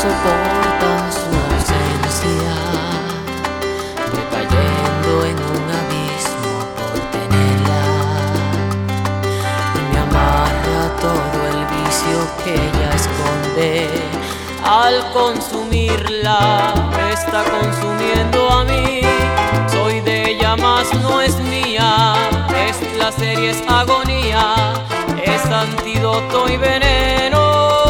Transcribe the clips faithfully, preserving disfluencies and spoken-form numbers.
soporta su ausencia. Voy cayendo en un abismo por tenerla, y me amarra todo el vicio que ella esconde. Al consumirla, me está consumiendo a mí. Soy de ella, mas no es mía. Es placer y es agonía, es antídoto y veneno.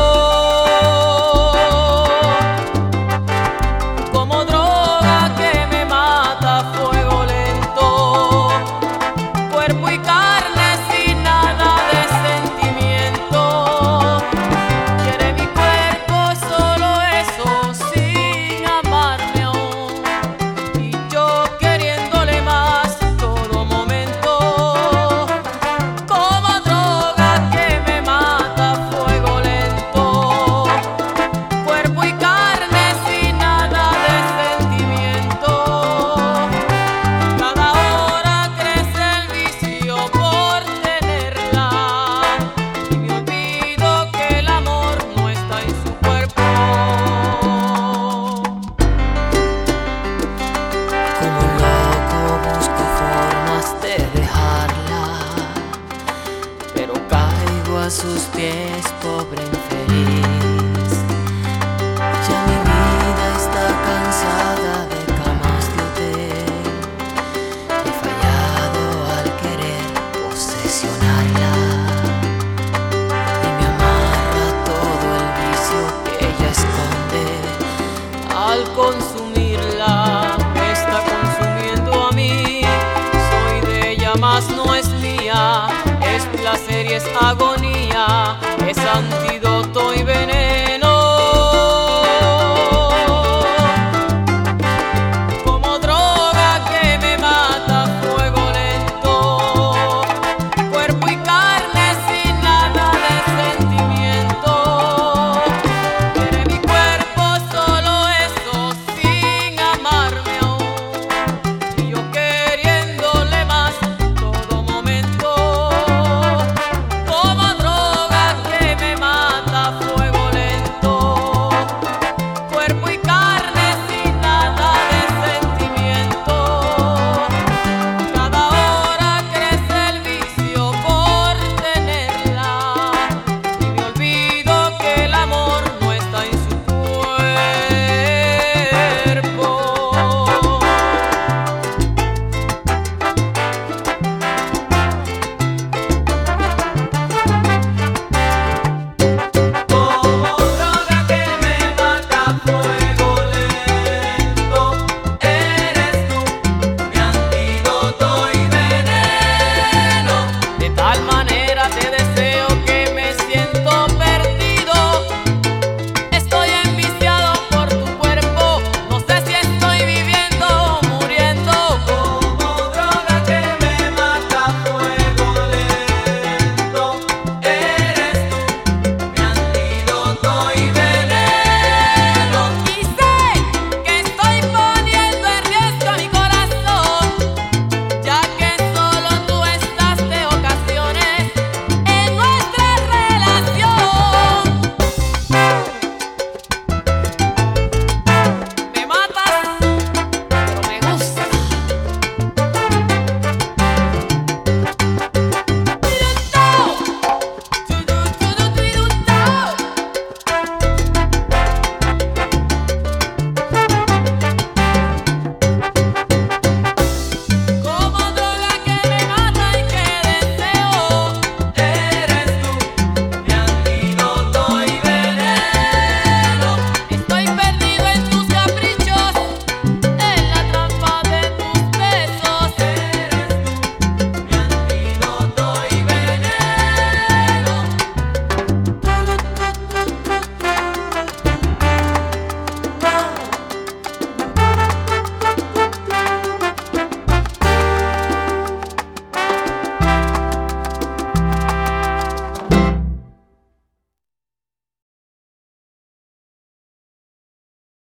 Como droga que me mata a fuego lento, cuerpo y carne sin nada de sentimiento. Quiere mi cuerpo, solo eso, sin amarme aún, y yo queriéndole más todo momento. Como droga que me mata a fuego lento, cuerpo y carne sin nada de sentimiento. Cada hora crece el vicio por tenerla, y me olvido que el amor no está en su cuerpo. Como un loco busco formas de dejarla, pero caigo a sus pies, pobre infeliz. Ya mi vida está cansada de camas de hotel. He fallado al querer posesionarla, y me amarra todo el vicio que ella esconde. Al consumirla, me está consumiendo a mí. Soy de ella, mas no es mía. Es placer y es agonía.